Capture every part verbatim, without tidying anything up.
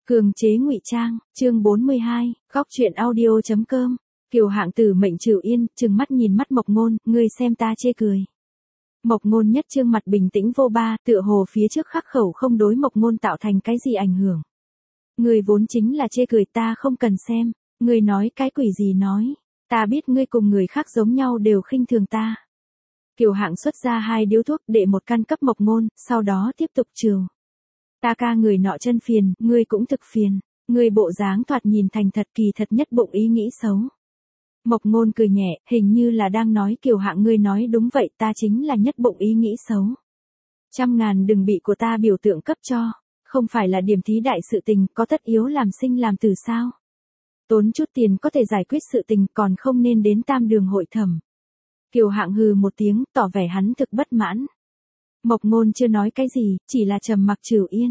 Cường chế ngụy trang, chương bốn mươi hai, góc truyện audio chấm com. Kiều Hạng Tử mệnh Trửu Yên, trừng mắt nhìn mắt Mộc Ngôn, ngươi xem ta chê cười. Mộc Ngôn nhất trương mặt bình tĩnh vô ba, tựa hồ phía trước khắc khẩu không đối Mộc Ngôn tạo thành cái gì ảnh hưởng. Ngươi vốn chính là chê cười, ta không cần xem, ngươi nói cái quỷ gì nói, ta biết ngươi cùng người khác giống nhau đều khinh thường ta. Kiều Hạng xuất ra hai điếu thuốc, để một căn cấp Mộc Ngôn, sau đó tiếp tục trừ. Ta ca người nọ chân phiền, ngươi cũng thực phiền, ngươi bộ dáng thoạt nhìn thành thật, kỳ thật nhất bụng ý nghĩ xấu. Mộc Ngôn cười nhẹ, hình như là đang nói Kiều Hạng, ngươi nói đúng vậy, ta chính là nhất bụng ý nghĩ xấu. Trăm ngàn đừng bị của ta biểu tượng cấp cho, không phải là điểm thí đại sự tình, có tất yếu làm sinh làm tử sao? Tốn chút tiền có thể giải quyết sự tình, còn không nên đến tam đường hội thẩm. Kiều Hạng hừ một tiếng, tỏ vẻ hắn thực bất mãn. Mộc Ngôn chưa nói cái gì, chỉ là trầm mặc Trửu Yên.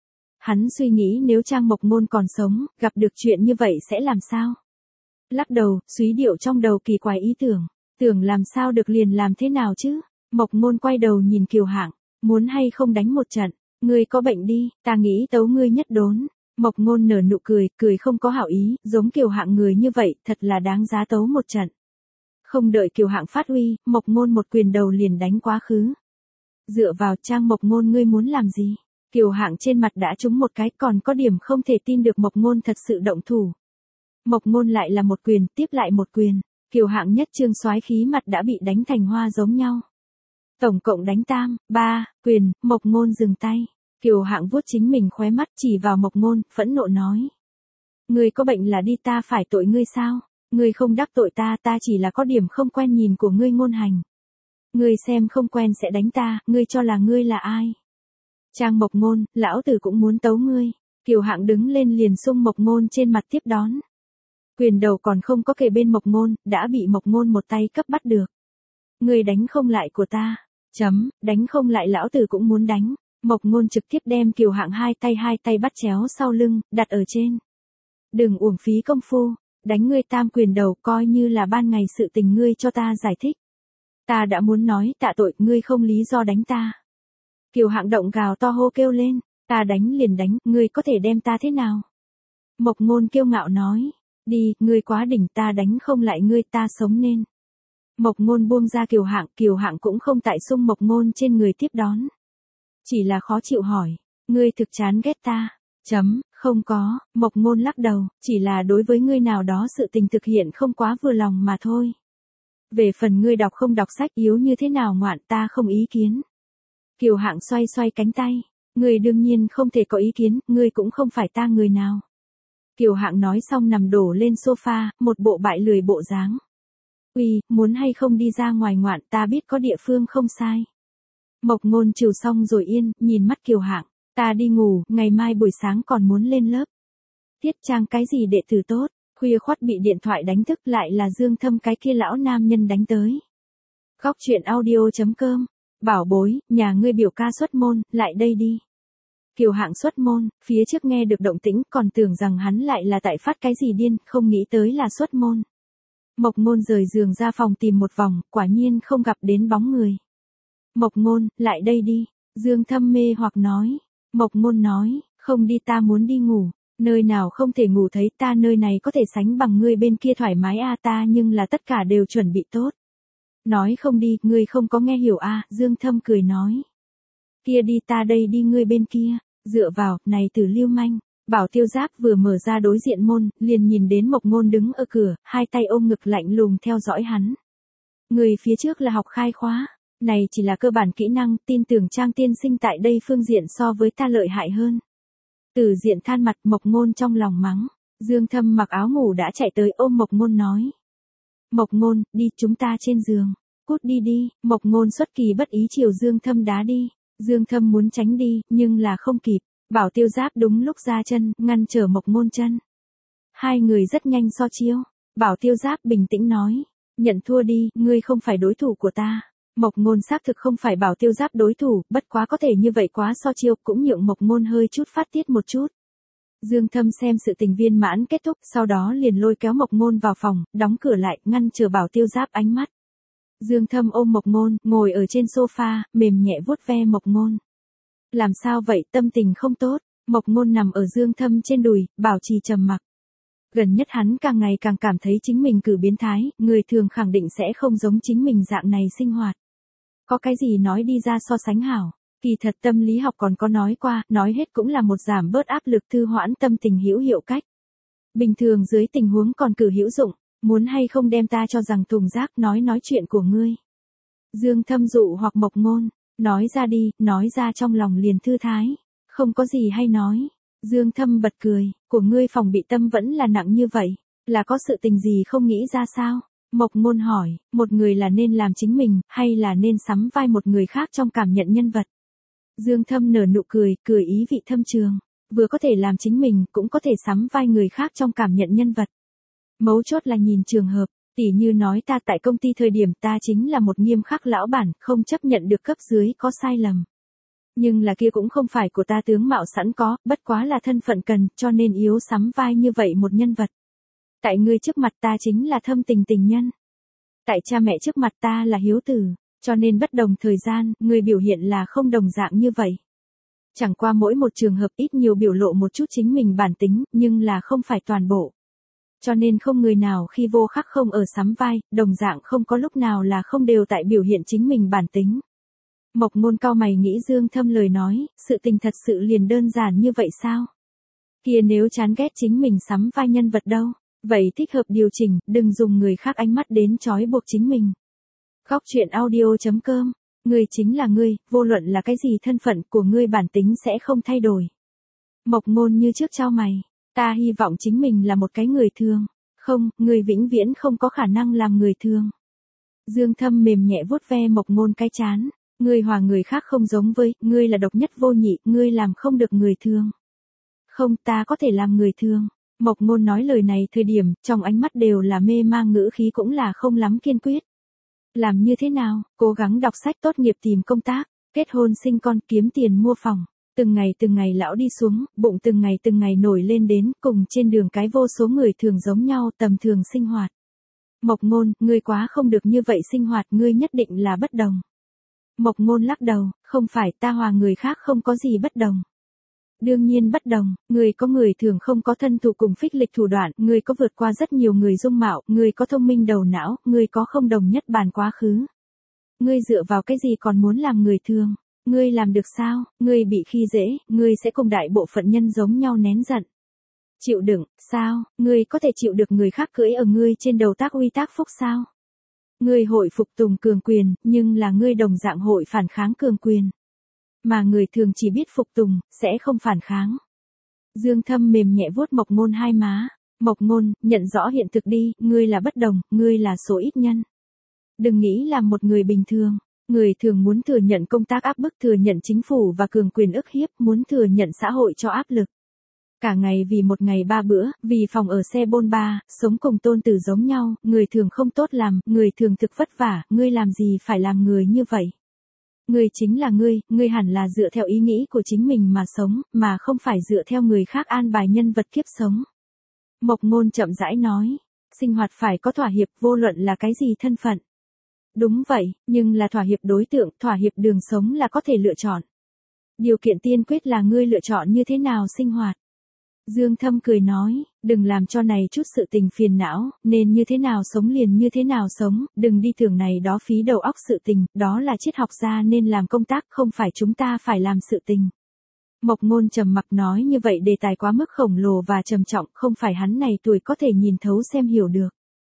Hắn suy nghĩ nếu Trang Mộc Ngôn còn sống, gặp được chuyện như vậy sẽ làm sao? Lắc đầu, suy điệu trong đầu kỳ quái ý tưởng, tưởng làm sao được liền làm thế nào chứ? Mộc Ngôn quay đầu nhìn Kiều Hạng, muốn hay không đánh một trận, ngươi có bệnh đi, ta nghĩ tấu ngươi nhất đốn. Mộc Ngôn nở nụ cười, cười không có hảo ý, giống Kiều Hạng người như vậy, thật là đáng giá tấu một trận. Không đợi Kiều Hạng phát uy, Mộc Ngôn một quyền đầu liền đánh quá khứ. Dựa vào Trang Mộc Ngôn, ngươi muốn làm gì? Kiều Hạng trên mặt đã trúng một cái, còn có điểm không thể tin được Mộc Ngôn thật sự động thủ. Mộc Ngôn lại là một quyền, tiếp lại một quyền, Kiều Hạng nhất trương soái khí mặt đã bị đánh thành hoa giống nhau. Tổng cộng đánh tam, ba, quyền, Mộc Ngôn dừng tay. Kiều Hạng vuốt chính mình khóe mắt, chỉ vào Mộc Ngôn, phẫn nộ nói. Ngươi có bệnh là đi, ta phải tội ngươi sao? Ngươi không đắc tội ta, ta chỉ là có điểm không quen nhìn của ngươi ngôn hành. Ngươi xem không quen sẽ đánh ta, ngươi cho là ngươi là ai? Trang Mộc Ngôn, lão tử cũng muốn tấu ngươi. Kiều Hạng đứng lên liền xung Mộc Ngôn trên mặt tiếp đón. Quyền đầu còn không có kề bên Mộc Ngôn, đã bị Mộc Ngôn một tay cấp bắt được. Ngươi đánh không lại của ta. Chấm, đánh không lại lão tử cũng muốn đánh. Mộc Ngôn trực tiếp đem Kiều Hạng hai tay hai tay bắt chéo sau lưng, đặt ở trên. Đừng uổng phí công phu, đánh ngươi tam quyền đầu coi như là ban ngày sự tình ngươi cho ta giải thích. Ta đã muốn nói tạ tội, ngươi không lý do đánh ta. Kiều Hạng động gào to hô kêu lên, ta đánh liền đánh, ngươi có thể đem ta thế nào? Mộc Ngôn kiêu ngạo nói, đi, ngươi quá đỉnh, ta đánh không lại ngươi, ta sống nên. Mộc Ngôn buông ra Kiều Hạng, Kiều Hạng cũng không tại xung Mộc Ngôn trên người tiếp đón. Chỉ là khó chịu hỏi, ngươi thực chán ghét ta? Chấm, không có, Mộc Ngôn lắc đầu, chỉ là đối với ngươi nào đó sự tình thực hiện không quá vừa lòng mà thôi. Về phần ngươi đọc không đọc sách yếu như thế nào ngoạn, ta không ý kiến. Kiều Hạng xoay xoay cánh tay, ngươi đương nhiên không thể có ý kiến, ngươi cũng không phải ta người nào. Kiều Hạng nói xong nằm đổ lên sofa, một bộ bại lười bộ dáng. Uy, muốn hay không đi ra ngoài ngoạn, ta biết có địa phương không sai. Mộc Ngôn trừ xong rồi yên, nhìn mắt Kiều Hạng, ta đi ngủ, ngày mai buổi sáng còn muốn lên lớp. Tiết Trang cái gì đệ tử tốt, khuya khoắt bị điện thoại đánh thức, lại là Dương Thâm cái kia lão nam nhân đánh tới. Góc truyện audio chấm com. Bảo bối, nhà ngươi biểu ca xuất môn, lại đây đi. Kiều Hạng xuất môn, phía trước nghe được động tĩnh, còn tưởng rằng hắn lại là tại phát cái gì điên, không nghĩ tới là xuất môn. Mộc Ngôn rời giường ra phòng tìm một vòng, quả nhiên không gặp đến bóng người. Mộc Ngôn, lại đây đi. Dương Thâm mê hoặc nói. Mộc Ngôn nói, không đi, ta muốn đi ngủ. Nơi nào không thể ngủ thấy ta, nơi này có thể sánh bằng ngươi bên kia thoải mái a, ta nhưng là tất cả đều chuẩn bị tốt. Nói không đi, ngươi không có nghe hiểu a, Dương Thâm cười nói. Kia đi, ta đây đi ngươi bên kia, dựa vào, này Tử lưu manh. Bảo Tiêu Giáp vừa mở ra đối diện môn, liền nhìn đến Mộc Ngôn đứng ở cửa, hai tay ôm ngực lạnh lùng theo dõi hắn. Người phía trước là học khai khóa, này chỉ là cơ bản kỹ năng, tin tưởng Trang tiên sinh tại đây phương diện so với ta lợi hại hơn. Từ Diện than mặt, Mộc Ngôn trong lòng mắng. Dương Thâm mặc áo ngủ đã chạy tới ôm Mộc Ngôn nói. Mộc Ngôn, đi, chúng ta trên giường. Cút đi đi, Mộc Ngôn xuất kỳ bất ý chiều Dương Thâm đá đi. Dương Thâm muốn tránh đi, nhưng là không kịp. Bảo Tiêu Giáp đúng lúc ra chân, ngăn trở Mộc Ngôn chân. Hai người rất nhanh so chiêu. Bảo Tiêu Giáp bình tĩnh nói. Nhận thua đi, ngươi không phải đối thủ của ta. Mộc Ngôn xác thực không phải Bảo Tiêu Giáp đối thủ, bất quá có thể như vậy quá so chiêu, cũng nhượng Mộc Ngôn hơi chút phát tiết một chút. Dương Thâm xem sự tình viên mãn kết thúc, sau đó liền lôi kéo Mộc Ngôn vào phòng, đóng cửa lại, ngăn chờ Bảo Tiêu Giáp ánh mắt. Dương Thâm ôm Mộc Ngôn, ngồi ở trên sofa, mềm nhẹ vuốt ve Mộc Ngôn. Làm sao vậy, tâm tình không tốt? Mộc Ngôn nằm ở Dương Thâm trên đùi, bảo trì trầm mặc. Gần nhất hắn càng ngày càng cảm thấy chính mình cử biến thái, người thường khẳng định sẽ không giống chính mình dạng này sinh hoạt. Có cái gì nói đi ra so sánh hảo. Kỳ thật tâm lý học còn có nói qua, nói hết cũng là một giảm bớt áp lực thư hoãn tâm tình hữu hiệu cách. Bình thường dưới tình huống còn cử hữu dụng, muốn hay không đem ta cho rằng thùng rác nói nói chuyện của ngươi. Dương Thâm dụ hoặc Mộc Ngôn, nói ra đi, nói ra trong lòng liền thư thái. Không có gì hay nói. Dương Thâm bật cười, của ngươi phòng bị tâm vẫn là nặng như vậy, là có sự tình gì không nghĩ ra sao? Mộc Ngôn hỏi, một người là nên làm chính mình, hay là nên sắm vai một người khác trong cảm nhận nhân vật? Dương Thâm nở nụ cười, cười ý vị thâm trường, vừa có thể làm chính mình, cũng có thể sắm vai người khác trong cảm nhận nhân vật. Mấu chốt là nhìn trường hợp, tỉ như nói ta tại công ty thời điểm ta chính là một nghiêm khắc lão bản, không chấp nhận được cấp dưới có sai lầm. Nhưng là kia cũng không phải của ta tướng mạo sẵn có, bất quá là thân phận cần, cho nên yếu sắm vai như vậy một nhân vật. Tại ngươi trước mặt ta chính là thâm tình tình nhân. Tại cha mẹ trước mặt ta là hiếu tử, cho nên bất đồng thời gian, người biểu hiện là không đồng dạng như vậy. Chẳng qua mỗi một trường hợp ít nhiều biểu lộ một chút chính mình bản tính, nhưng là không phải toàn bộ. Cho nên không người nào khi vô khắc không ở sắm vai, đồng dạng không có lúc nào là không đều tại biểu hiện chính mình bản tính. Mộc Ngôn cao mày nghĩ Dương Thâm lời nói, sự tình thật sự liền đơn giản như vậy sao? Kia nếu chán ghét chính mình sắm vai nhân vật đâu, vậy thích hợp điều chỉnh, đừng dùng người khác ánh mắt đến trói buộc chính mình. Góc truyện audio chấm com, ngươi chính là ngươi, vô luận là cái gì thân phận của ngươi bản tính sẽ không thay đổi. Mộc Ngôn như trước chau mày, ta hy vọng chính mình là một cái người thường, không, ngươi vĩnh viễn không có khả năng làm người thường. Dương Thâm mềm nhẹ vuốt ve Mộc Ngôn cái trán. Ngươi hòa người khác không giống với, ngươi là độc nhất vô nhị, ngươi làm không được người thường. Không, ta có thể làm người thường. Mộc Ngôn nói lời này thời điểm, trong ánh mắt đều là mê mang, ngữ khí cũng là không lắm kiên quyết. Làm như thế nào? Cố gắng đọc sách, tốt nghiệp, tìm công tác, kết hôn, sinh con, kiếm tiền mua phòng. Từng ngày từng ngày lão đi xuống, bụng từng ngày từng ngày nổi lên đến, cùng trên đường cái vô số người thường giống nhau, tầm thường sinh hoạt. Mộc Ngôn, ngươi quá không được như vậy sinh hoạt, ngươi nhất định là bất đồng. Mộc Ngôn lắc đầu, không phải, ta hòa người khác không có gì bất đồng. Đương nhiên bất đồng, người có người thường không có thân thủ cùng phích lịch thủ đoạn, người có vượt qua rất nhiều người dung mạo, người có thông minh đầu não, người có không đồng nhất bàn quá khứ. Ngươi dựa vào cái gì còn muốn làm người thường? Ngươi làm được sao? Ngươi bị khi dễ, ngươi sẽ cùng đại bộ phận nhân giống nhau nén giận. Chịu đựng, sao? Ngươi có thể chịu được người khác cưỡi ở ngươi trên đầu tác uy tác phúc sao? Ngươi hội phục tùng cường quyền, nhưng là ngươi đồng dạng hội phản kháng cường quyền. Mà người thường chỉ biết phục tùng, sẽ không phản kháng. Dương Thâm mềm nhẹ vuốt Mộc Ngôn hai má. Mộc Ngôn, nhận rõ hiện thực đi, ngươi là bất đồng, ngươi là số ít nhân. Đừng nghĩ làm một người bình thường. Người thường muốn thừa nhận công tác áp bức, thừa nhận chính phủ và cường quyền ức hiếp, muốn thừa nhận xã hội cho áp lực. Cả ngày vì một ngày ba bữa, vì phòng ở xe bôn ba, sống cùng tôn tử giống nhau, người thường không tốt làm, người thường thực vất vả, ngươi làm gì phải làm người như vậy. Ngươi chính là ngươi, ngươi hẳn là dựa theo ý nghĩ của chính mình mà sống, mà không phải dựa theo người khác an bài nhân vật kiếp sống. Mộc Ngôn chậm rãi nói, sinh hoạt phải có thỏa hiệp, vô luận là cái gì thân phận. Đúng vậy, nhưng là thỏa hiệp đối tượng, thỏa hiệp đường sống là có thể lựa chọn. Điều kiện tiên quyết là ngươi lựa chọn như thế nào sinh hoạt. Dương Thâm cười nói, đừng làm cho này chút sự tình phiền não, nên như thế nào sống liền như thế nào sống, đừng đi tưởng này đó phí đầu óc sự tình, đó là triết học gia nên làm công tác, không phải chúng ta phải làm sự tình. Mộc Ngôn trầm mặc nói như vậy đề tài quá mức khổng lồ và trầm trọng, không phải hắn này tuổi có thể nhìn thấu xem hiểu được.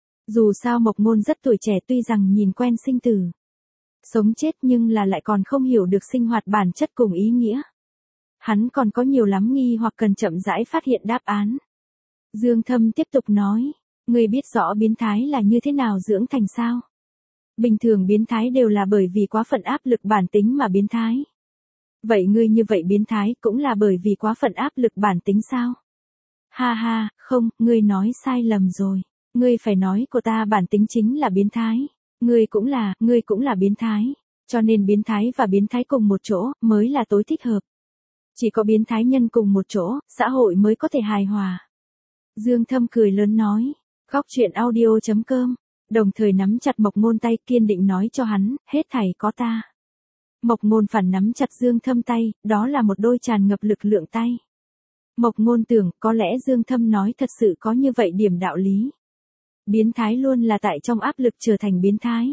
Dù sao Mộc Ngôn rất tuổi trẻ, tuy rằng nhìn quen sinh tử, sống chết, nhưng là lại còn không hiểu được sinh hoạt bản chất cùng ý nghĩa. Hắn còn có nhiều lắm nghi hoặc cần chậm rãi phát hiện đáp án. Dương Thâm tiếp tục nói, ngươi biết rõ biến thái là như thế nào dưỡng thành sao? Bình thường biến thái đều là bởi vì quá phận áp lực bản tính mà biến thái. Vậy ngươi như vậy biến thái cũng là bởi vì quá phận áp lực bản tính sao? Ha ha, không, ngươi nói sai lầm rồi. Ngươi phải nói của ta bản tính chính là biến thái. Ngươi cũng là, ngươi cũng là biến thái. Cho nên biến thái và biến thái cùng một chỗ mới là tối thích hợp. Chỉ có biến thái nhân cùng một chỗ, xã hội mới có thể hài hòa. Dương Thâm cười lớn nói, góc truyện audio chấm com, đồng thời nắm chặt Mộc Ngôn tay, kiên định nói cho hắn, hết thảy có ta. Mộc Ngôn phản nắm chặt Dương Thâm tay, đó là một đôi tràn ngập lực lượng tay. Mộc Ngôn tưởng có lẽ Dương Thâm nói thật sự có như vậy điểm đạo lý. Biến thái luôn là tại trong áp lực trở thành biến thái.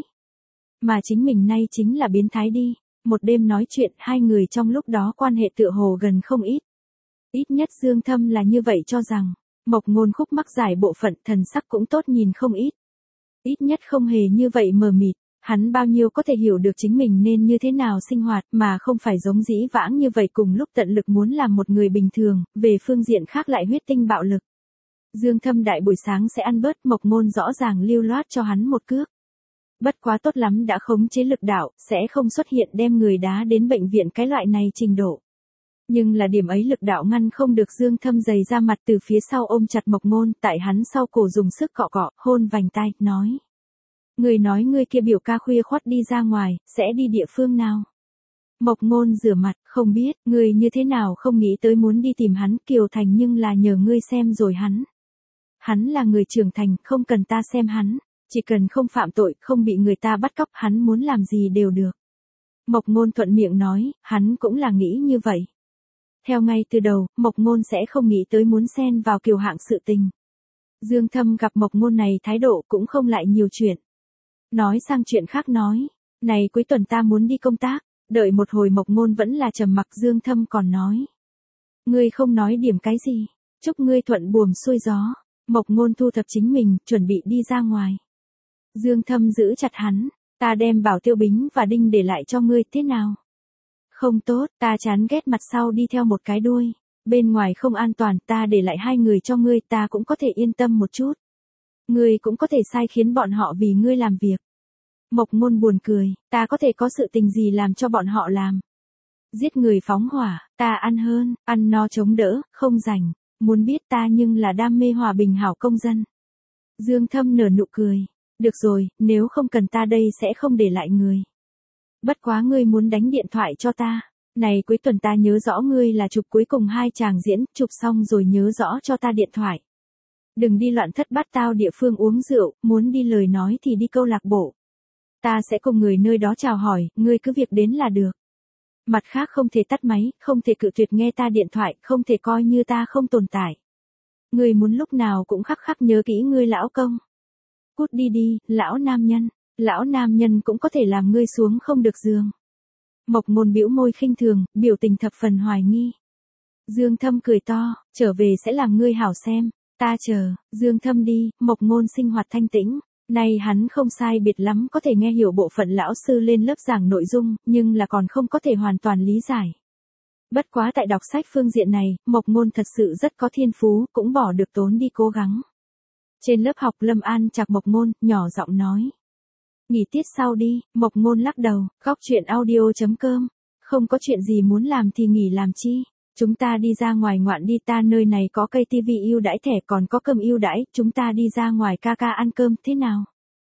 Mà chính mình nay chính là biến thái đi. Một đêm nói chuyện hai người trong lúc đó quan hệ tựa hồ gần không ít. Ít nhất Dương Thâm là như vậy cho rằng. Mộc Ngôn khúc mắc giải bộ phận thần sắc cũng tốt nhìn không ít. Ít nhất không hề như vậy mờ mịt. Hắn bao nhiêu có thể hiểu được chính mình nên như thế nào sinh hoạt mà không phải giống dĩ vãng như vậy cùng lúc tận lực muốn làm một người bình thường, về phương diện khác lại huyết tinh bạo lực. Dương Thâm đại buổi sáng sẽ ăn bớt, Mộc Ngôn rõ ràng lưu loát cho hắn một cước. Bất quá tốt lắm đã khống chế lực đạo, sẽ không xuất hiện đem người đá đến bệnh viện cái loại này trình độ. Nhưng là điểm ấy lực đạo ngăn không được Dương Thâm giày ra mặt từ phía sau ôm chặt Mộc Ngôn, tại hắn sau cổ dùng sức cọ cọ, hôn vành tai, nói. Người nói ngươi kia biểu ca khuya khoắt đi ra ngoài, sẽ đi địa phương nào? Mộc Ngôn rửa mặt, không biết, ngươi như thế nào không nghĩ tới muốn đi tìm hắn, Kiều Thành nhưng là nhờ ngươi xem rồi hắn. Hắn là người trưởng thành, không cần ta xem hắn, chỉ cần không phạm tội, không bị người ta bắt cóc, hắn muốn làm gì đều được. Mộc Ngôn thuận miệng nói, hắn cũng là nghĩ như vậy. Theo ngay từ đầu, Mộc Ngôn sẽ không nghĩ tới muốn xen vào Kiều Hạng sự tình. Dương Thâm gặp Mộc Ngôn này thái độ cũng không lại nhiều chuyện. Nói sang chuyện khác nói, này cuối tuần ta muốn đi công tác, đợi một hồi Mộc Ngôn vẫn là trầm mặc. Dương Thâm còn nói. Ngươi không nói điểm cái gì, chúc ngươi thuận buồm xuôi gió. Mộc Ngôn thu thập chính mình, chuẩn bị đi ra ngoài. Dương Thâm giữ chặt hắn, ta đem Bảo Tiêu Bính và Đinh để lại cho ngươi, thế nào? Không tốt, ta chán ghét mặt sau đi theo một cái đuôi, bên ngoài không an toàn, ta để lại hai người cho ngươi, ta cũng có thể yên tâm một chút. Ngươi cũng có thể sai khiến bọn họ vì ngươi làm việc. Mộc Ngôn buồn cười, ta có thể có sự tình gì làm cho bọn họ làm? Giết người phóng hỏa, ta ăn hơn, ăn no chống đỡ, không rảnh, muốn biết ta nhưng là đam mê hòa bình hảo công dân. Dương Thâm nở nụ cười, được rồi, nếu không cần ta đây sẽ không để lại người. Bất quá ngươi muốn đánh điện thoại cho ta, này cuối tuần ta nhớ rõ ngươi là chụp cuối cùng hai chàng diễn, chụp xong rồi nhớ rõ cho ta điện thoại. Đừng đi loạn thất bát tao địa phương uống rượu, muốn đi lời nói thì đi câu lạc bộ. Ta sẽ cùng người nơi đó chào hỏi, ngươi cứ việc đến là được. Mặt khác không thể tắt máy, không thể cự tuyệt nghe ta điện thoại, không thể coi như ta không tồn tại. Ngươi muốn lúc nào cũng khắc khắc nhớ kỹ ngươi lão công. Cút đi đi, lão nam nhân, lão nam nhân cũng có thể làm ngươi xuống không được giường. Mộc Ngôn bĩu môi khinh thường, biểu tình thập phần hoài nghi. Dương Thâm cười to, trở về sẽ làm ngươi hảo xem, ta chờ. Dương Thâm đi, Mộc Ngôn sinh hoạt thanh tĩnh. Nay hắn không sai biệt lắm có thể nghe hiểu bộ phận lão sư lên lớp giảng nội dung, nhưng là còn không có thể hoàn toàn lý giải. Bất quá tại đọc sách phương diện này, Mộc Ngôn thật sự rất có thiên phú, cũng bỏ được tốn đi cố gắng. Trên lớp học Lâm An chạc Mộc Ngôn, nhỏ giọng nói. Nghỉ tiết sau đi, Mộc Ngôn lắc đầu, góc chuyện audio chấm com. Không có chuyện gì muốn làm thì nghỉ làm chi. Chúng ta đi ra ngoài ngoạn đi, ta nơi này có cây tivi ưu đãi thẻ còn có cơm ưu đãi, chúng ta đi ra ngoài ca ca ăn cơm, thế nào?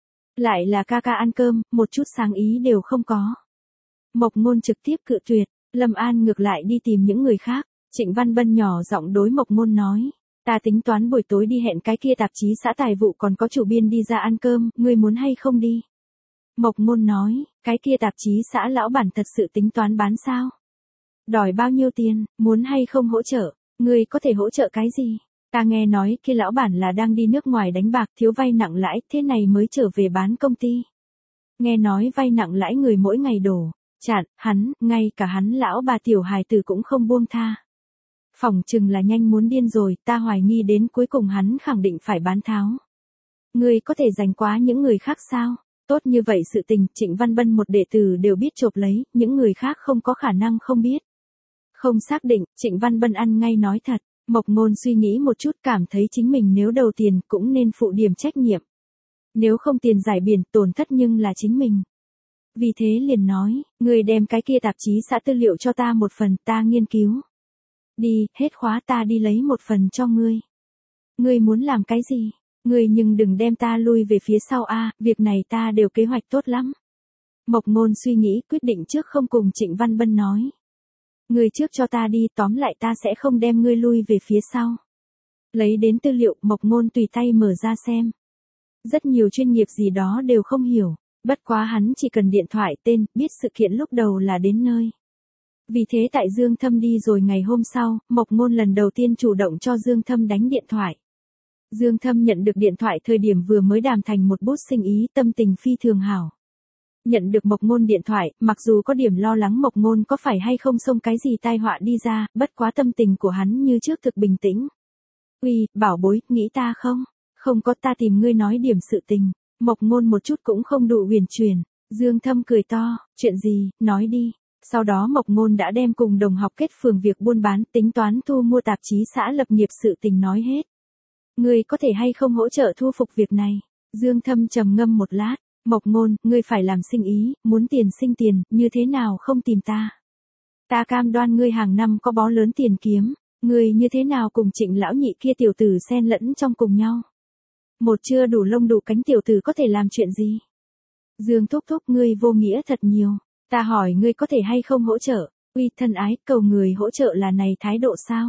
Lại là ca ca ăn cơm, một chút sáng ý đều không có. Mộc Ngôn trực tiếp cự tuyệt, Lâm An ngược lại đi tìm những người khác. Trịnh Văn Bân nhỏ giọng đối Mộc Ngôn nói, ta tính toán buổi tối đi hẹn cái kia tạp chí xã tài vụ còn có chủ biên đi ra ăn cơm, ngươi muốn hay không đi? Mộc Ngôn nói, cái kia tạp chí xã lão bản thật sự tính toán bán sao? Đòi bao nhiêu tiền, muốn hay không hỗ trợ, ngươi có thể hỗ trợ cái gì? Ta nghe nói kia lão bản là đang đi nước ngoài đánh bạc thiếu vay nặng lãi, thế này mới trở về bán công ty. Nghe nói vay nặng lãi người mỗi ngày đổ, chặn, hắn, ngay cả hắn lão bà tiểu hài tử cũng không buông tha. Phỏng chừng là nhanh muốn điên rồi, ta hoài nghi đến cuối cùng hắn khẳng định phải bán tháo. Ngươi có thể giành quá những người khác sao? Tốt như vậy sự tình, Trịnh Văn Bân một đệ tử đều biết chộp lấy, những người khác không có khả năng không biết. Không xác định, Trịnh Văn Bân ăn ngay nói thật, Mộc Ngôn suy nghĩ một chút cảm thấy chính mình nếu đầu tiền cũng nên phụ điểm trách nhiệm. Nếu không tiền giải biển tổn thất nhưng là chính mình. Vì thế liền nói, người đem cái kia tạp chí xã tư liệu cho ta một phần, ta nghiên cứu. Đi, hết khóa ta đi lấy một phần cho ngươi. Ngươi muốn làm cái gì? Ngươi nhưng đừng đem ta lui về phía sau a, việc này ta đều kế hoạch tốt lắm. Mộc Ngôn suy nghĩ quyết định trước không cùng Trịnh Văn Bân nói. Ngươi trước cho ta đi, tóm lại ta sẽ không đem ngươi lui về phía sau. Lấy đến tư liệu, Mộc Ngôn tùy tay mở ra xem. Rất nhiều chuyên nghiệp gì đó đều không hiểu, bất quá hắn chỉ cần điện thoại tên, biết sự kiện lúc đầu là đến nơi. Vì thế tại Dương Thâm đi rồi ngày hôm sau, Mộc Ngôn lần đầu tiên chủ động cho Dương Thâm đánh điện thoại. Dương Thâm nhận được điện thoại thời điểm vừa mới đàm thành một bút sinh ý, tâm tình phi thường hảo. Nhận được Mộc Ngôn điện thoại, mặc dù có điểm lo lắng Mộc Ngôn có phải hay không xông cái gì tai họa đi ra, bất quá tâm tình của hắn như trước thực bình tĩnh. Uy, bảo bối, nghĩ ta không? Không có, ta tìm ngươi nói điểm sự tình. Mộc Ngôn một chút cũng không đủ huyền chuyển. Dương Thâm cười to, chuyện gì, nói đi. Sau đó Mộc Ngôn đã đem cùng đồng học kết phường việc buôn bán, tính toán thu mua tạp chí xã lập nghiệp sự tình nói hết. Ngươi có thể hay không hỗ trợ thu phục việc này? Dương Thâm trầm ngâm một lát. Mộc Ngôn, ngươi phải làm sinh ý, muốn tiền sinh tiền, như thế nào không tìm ta? Ta cam đoan ngươi hàng năm có bó lớn tiền kiếm, ngươi như thế nào cùng Trịnh lão nhị kia tiểu tử xen lẫn trong cùng nhau? Một chưa đủ lông đủ cánh tiểu tử có thể làm chuyện gì? Dương thúc thúc, ngươi vô nghĩa thật nhiều, ta hỏi ngươi có thể hay không hỗ trợ? Uy thân ái, cầu người hỗ trợ là này thái độ sao?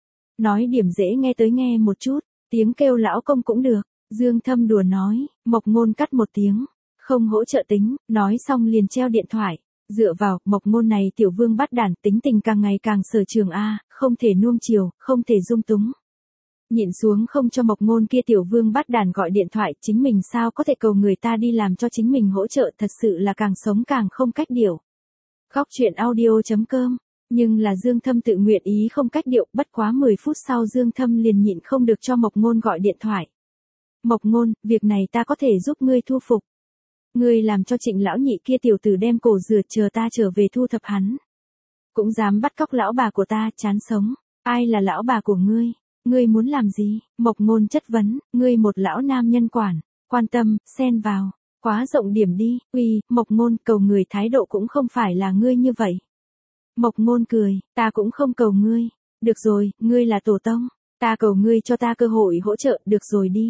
Nói điểm dễ nghe tới nghe một chút, tiếng kêu lão công cũng được. Dương Thâm đùa nói. Mộc Ngôn cắt một tiếng. Không hỗ trợ tính, nói xong liền treo điện thoại. Dựa vào, Mộc Ngôn này tiểu vương bắt đản, tính tình càng ngày càng sở trường a, không thể nuông chiều, không thể dung túng. Nhịn xuống không cho Mộc Ngôn kia tiểu vương bắt đản gọi điện thoại, chính mình sao có thể cầu người ta đi làm cho chính mình hỗ trợ, thật sự là càng sống càng không cách điệu. Góc truyện audio chấm com. Nhưng là Dương Thâm tự nguyện ý không cách điệu, bất quá mười phút sau Dương Thâm liền nhịn không được cho Mộc Ngôn gọi điện thoại. Mộc Ngôn, việc này ta có thể giúp ngươi thu phục. Ngươi làm cho Trịnh lão nhị kia tiểu tử đem cổ rửa, chờ ta trở về thu thập hắn. Cũng dám bắt cóc lão bà của ta, chán sống. Ai là lão bà của ngươi? Ngươi muốn làm gì? Mộc Ngôn chất vấn, ngươi một lão nam nhân quản, quan tâm, xen vào, quá rộng điểm đi. Uy, Mộc Ngôn, cầu người thái độ cũng không phải là ngươi như vậy. Mộc Ngôn cười, ta cũng không cầu ngươi. Được rồi, ngươi là tổ tông, ta cầu ngươi cho ta cơ hội hỗ trợ, được rồi đi.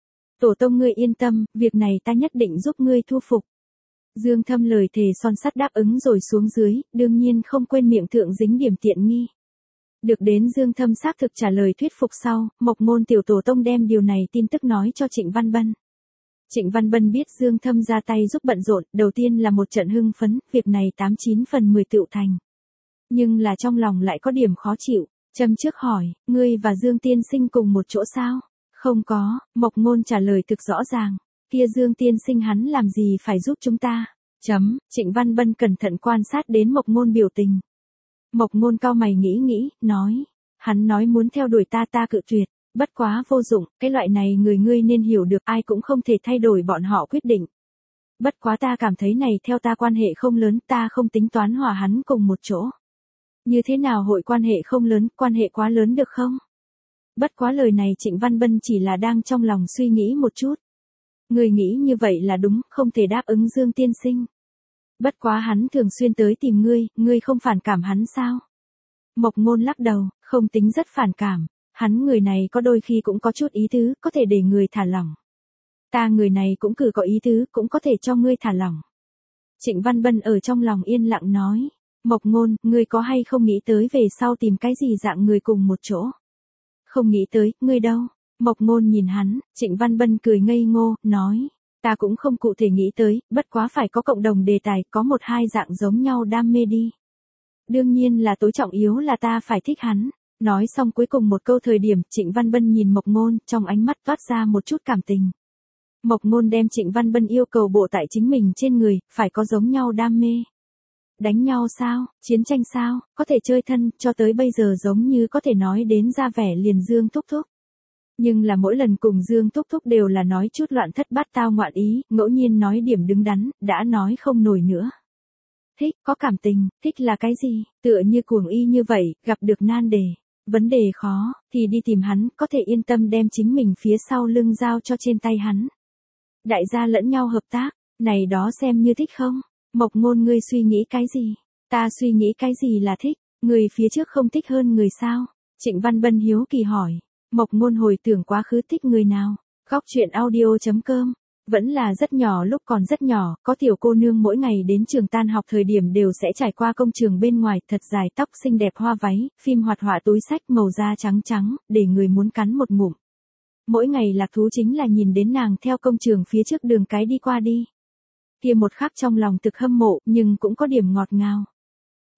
Tổ tông ngươi yên tâm, việc này ta nhất định giúp ngươi thu phục. Dương Thâm lời thề son sắt đáp ứng rồi xuống dưới, đương nhiên không quên miệng thượng dính điểm tiện nghi. Được đến Dương Thâm xác thực trả lời thuyết phục sau, Mộc Ngôn tiểu tổ tông đem điều này tin tức nói cho Trịnh Văn Bân. Trịnh Văn Bân biết Dương Thâm ra tay giúp bận rộn, đầu tiên là một trận hưng phấn, việc này tám chín phần mười tựu thành. Nhưng là trong lòng lại có điểm khó chịu, châm trước hỏi, ngươi và Dương tiên sinh cùng một chỗ sao? Không có, Mộc Ngôn trả lời thực rõ ràng, kia Dương tiên sinh hắn làm gì phải giúp chúng ta? Chấm, Trịnh Văn Bân cẩn thận quan sát đến Mộc Ngôn biểu tình. Mộc Ngôn cau mày nghĩ nghĩ, nói, hắn nói muốn theo đuổi ta ta cự tuyệt, bất quá vô dụng, cái loại này người ngươi nên hiểu được, ai cũng không thể thay đổi bọn họ quyết định. Bất quá ta cảm thấy này theo ta quan hệ không lớn, ta không tính toán hòa hắn cùng một chỗ. Như thế nào hội quan hệ không lớn, quan hệ quá lớn được không? Bất quá lời này Trịnh Văn Bân chỉ là đang trong lòng suy nghĩ một chút. Người nghĩ như vậy là đúng, không thể đáp ứng Dương tiên sinh. Bất quá hắn thường xuyên tới tìm ngươi, ngươi không phản cảm hắn sao? Mộc Ngôn lắc đầu, không tính rất phản cảm. Hắn người này có đôi khi cũng có chút ý tứ, có thể để người thả lỏng. Ta người này cũng cử có ý tứ, cũng có thể cho ngươi thả lỏng. Trịnh Văn Bân ở trong lòng yên lặng nói. Mộc Ngôn, ngươi có hay không nghĩ tới về sau tìm cái gì dạng người cùng một chỗ? Không nghĩ tới, ngươi đâu? Mộc Ngôn nhìn hắn, Trịnh Văn Bân cười ngây ngô, nói. Ta cũng không cụ thể nghĩ tới, bất quá phải có cộng đồng đề tài, có một hai dạng giống nhau đam mê đi. Đương nhiên là tối trọng yếu là ta phải thích hắn. Nói xong cuối cùng một câu thời điểm, Trịnh Văn Bân nhìn Mộc Ngôn, trong ánh mắt toát ra một chút cảm tình. Mộc Ngôn đem Trịnh Văn Bân yêu cầu bộ tại chính mình trên người, phải có giống nhau đam mê. Đánh nhau sao, chiến tranh sao, có thể chơi thân, cho tới bây giờ giống như có thể nói đến ra vẻ liền Dương thúc thúc. Nhưng là mỗi lần cùng Dương thúc thúc đều là nói chút loạn thất bát tao ngoạn ý, ngẫu nhiên nói điểm đứng đắn, đã nói không nổi nữa. Thích, có cảm tình, thích là cái gì, tựa như cuồng y như vậy, gặp được nan đề, vấn đề khó, thì đi tìm hắn, có thể yên tâm đem chính mình phía sau lưng giao cho trên tay hắn. Đại gia lẫn nhau hợp tác, này đó xem như thích không? Mộc Ngôn ngươi suy nghĩ cái gì? Ta suy nghĩ cái gì là thích? Người phía trước không thích hơn người sao? Trịnh Văn Bân hiếu kỳ hỏi. Mộc Ngôn hồi tưởng quá khứ thích người nào? Góc truyện audio chấm com. Vẫn là rất nhỏ, lúc còn rất nhỏ, có tiểu cô nương mỗi ngày đến trường tan học thời điểm đều sẽ trải qua công trường bên ngoài, thật dài tóc xinh đẹp hoa váy, phim hoạt họa túi sách màu da trắng trắng, để người muốn cắn một ngụm. Mỗi ngày lạc thú chính là nhìn đến nàng theo công trường phía trước đường cái đi qua đi. Kia một khắc trong lòng thực hâm mộ, nhưng cũng có điểm ngọt ngào.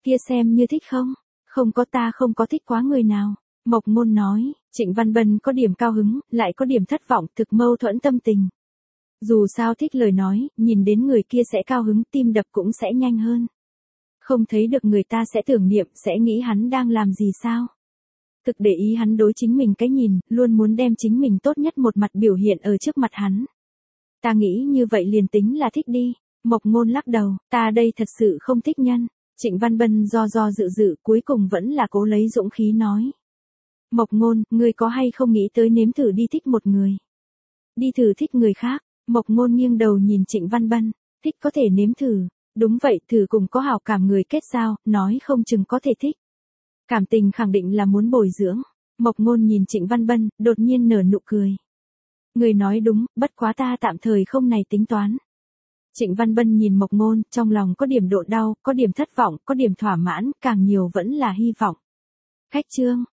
Kia xem như thích không? Không có, ta không có thích quá người nào. Mộc Ngôn nói. Trịnh Văn Bân có điểm cao hứng, lại có điểm thất vọng, thực mâu thuẫn tâm tình. Dù sao thích lời nói, nhìn đến người kia sẽ cao hứng, tim đập cũng sẽ nhanh hơn. Không thấy được người ta sẽ tưởng niệm, sẽ nghĩ hắn đang làm gì sao? Thực để ý hắn đối chính mình cái nhìn, luôn muốn đem chính mình tốt nhất một mặt biểu hiện ở trước mặt hắn. Ta nghĩ như vậy liền tính là thích đi. Mộc Ngôn lắc đầu, ta đây thật sự không thích nhân. Trịnh Văn Bân do do dự dự, cuối cùng vẫn là cố lấy dũng khí nói. Mộc Ngôn, ngươi có hay không nghĩ tới nếm thử đi thích một người? Đi thử thích người khác. Mộc Ngôn nghiêng đầu nhìn Trịnh Văn Bân, thích có thể nếm thử. Đúng vậy, thử cùng có hảo cảm người kết giao, nói không chừng có thể thích. Cảm tình khẳng định là muốn bồi dưỡng. Mộc Ngôn nhìn Trịnh Văn Bân, đột nhiên nở nụ cười. Người nói đúng, bất quá ta tạm thời không này tính toán. Trịnh Văn Bân nhìn Mộc Ngôn, trong lòng có điểm độ đau, có điểm thất vọng, có điểm thỏa mãn, càng nhiều vẫn là hy vọng. Khách trương,